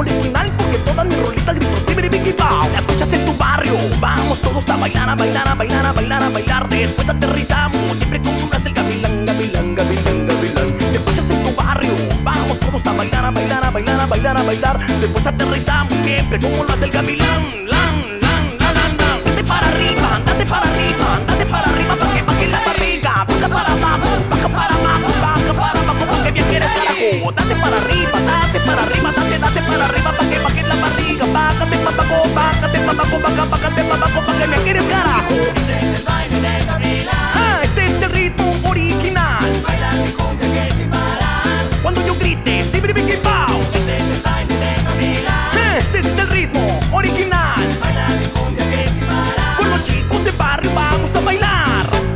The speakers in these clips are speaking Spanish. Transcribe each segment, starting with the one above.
original, porque todas mis rolitas grito tibiri bigi bow. La escuchas en tu barrio, vamos todos a bailar, a bailar, a bailar, a bailar, a bailar. Después aterrizamos, siempre con un el gavilán, gavilán, gavilán, gavilán. La escuchas en tu barrio, vamos todos a bailar, a bailar, a bailar, a bailar, a bailar. Después aterrizamos, siempre como lo hace el gavilán, lan, lan, lan, lan, lan. Date para arriba, date para arriba, date para arriba, pa' que baje la barriga. Baja para abajo, baja para abajo, baja para abajo, pa' que bien quieres carajo. Date para arriba, date para arriba, date para arriba, pa' que baje la barriga. Bájate pa' abajo, bájate pa' abajo, bájate pa' abajo, pa' que bien quieres carajo. Este es el baile de Gavilán. Este es el ritmo original. Baila mi cumbia que sin parar. Cuando yo grite, sibiri bigi bow. Este es el baile de Gavilán. Este es el ritmo original. Baila mi cumbia que sin parar. Con los chicos de barrio vamos a bailar.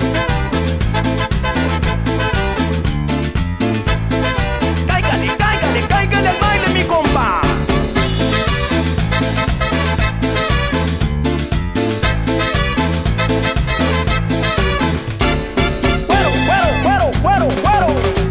Cáigale, cáigale, cáigale al baile, mi compa. Güero, güero, güero, güero, güero.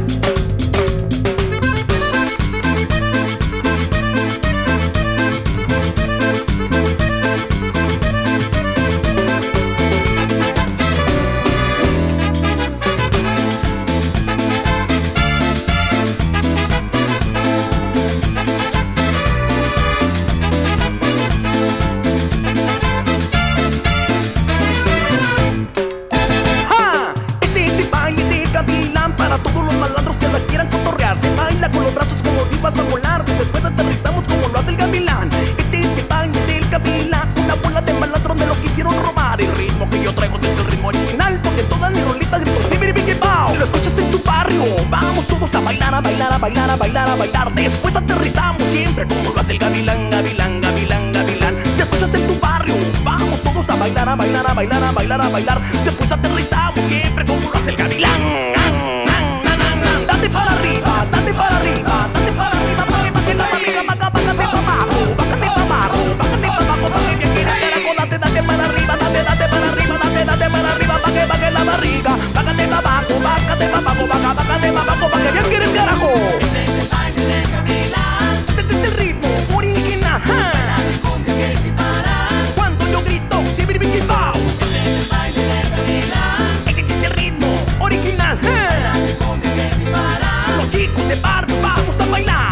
¡Ja! Este es el baile de Gavilán para todos los malandros que la quieran cotorrear. Se baila con los brazos como si vas a volar. Después aterrizamos como lo hace el Gavilán. Este es el baile del Gavilán. Una bola de malandros me lo quisieron robar. El ritmo que yo traigo es el ritmo original, porque todas mis rolitas grito sibiri bigi bow. Lo escuchas en tu barrio, vamos todos a bailar, a bailar, a bailar, a bailar, a bailar. Después aterrizamos siempre como lo hace el Gavilán, Gavilán, Gavilán, Gavilán. Te escuchas en tu barrio, vamos todos a bailar, a bailar, a bailar, a bailar, a bailar. Después aterrizamos siempre como lo hace el Gavilán. Date para arriba, date para arriba, date para arriba, pa' que baje la barriga, bájate pa' abajo, bájate pa' abajo, bájate pa' abajo, pa' que bien quieres carajo. Date para arriba, date para arriba, date para arriba, pa' que baje la barriga. Bájate pa' abajo, bájate pa' abajo, bájate pa' abajo, pa' que bien quieres carajo. Este es el baile de Gavilán. Este es el ritmo original. Baila mi cumbia que sin parar. Cuando yo grito, sibiri bigi bow. Este es el baile de Gavilán. Este es el ritmo original. Baila mi cumbia que sin parar. Los chicos de barrio vamos a bailar.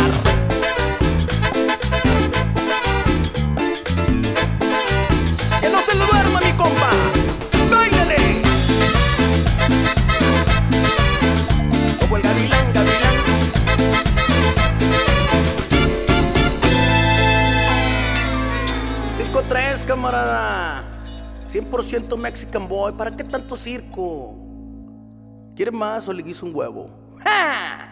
Que no se lo duerma mi compa. ¡Báilale! Como el Gavilán, Gavilán. Circo 3, camarada. 100% Mexican Boy. ¿Para qué tanto circo? ¿Quiere más o le guiso un huevo? ¡Ja!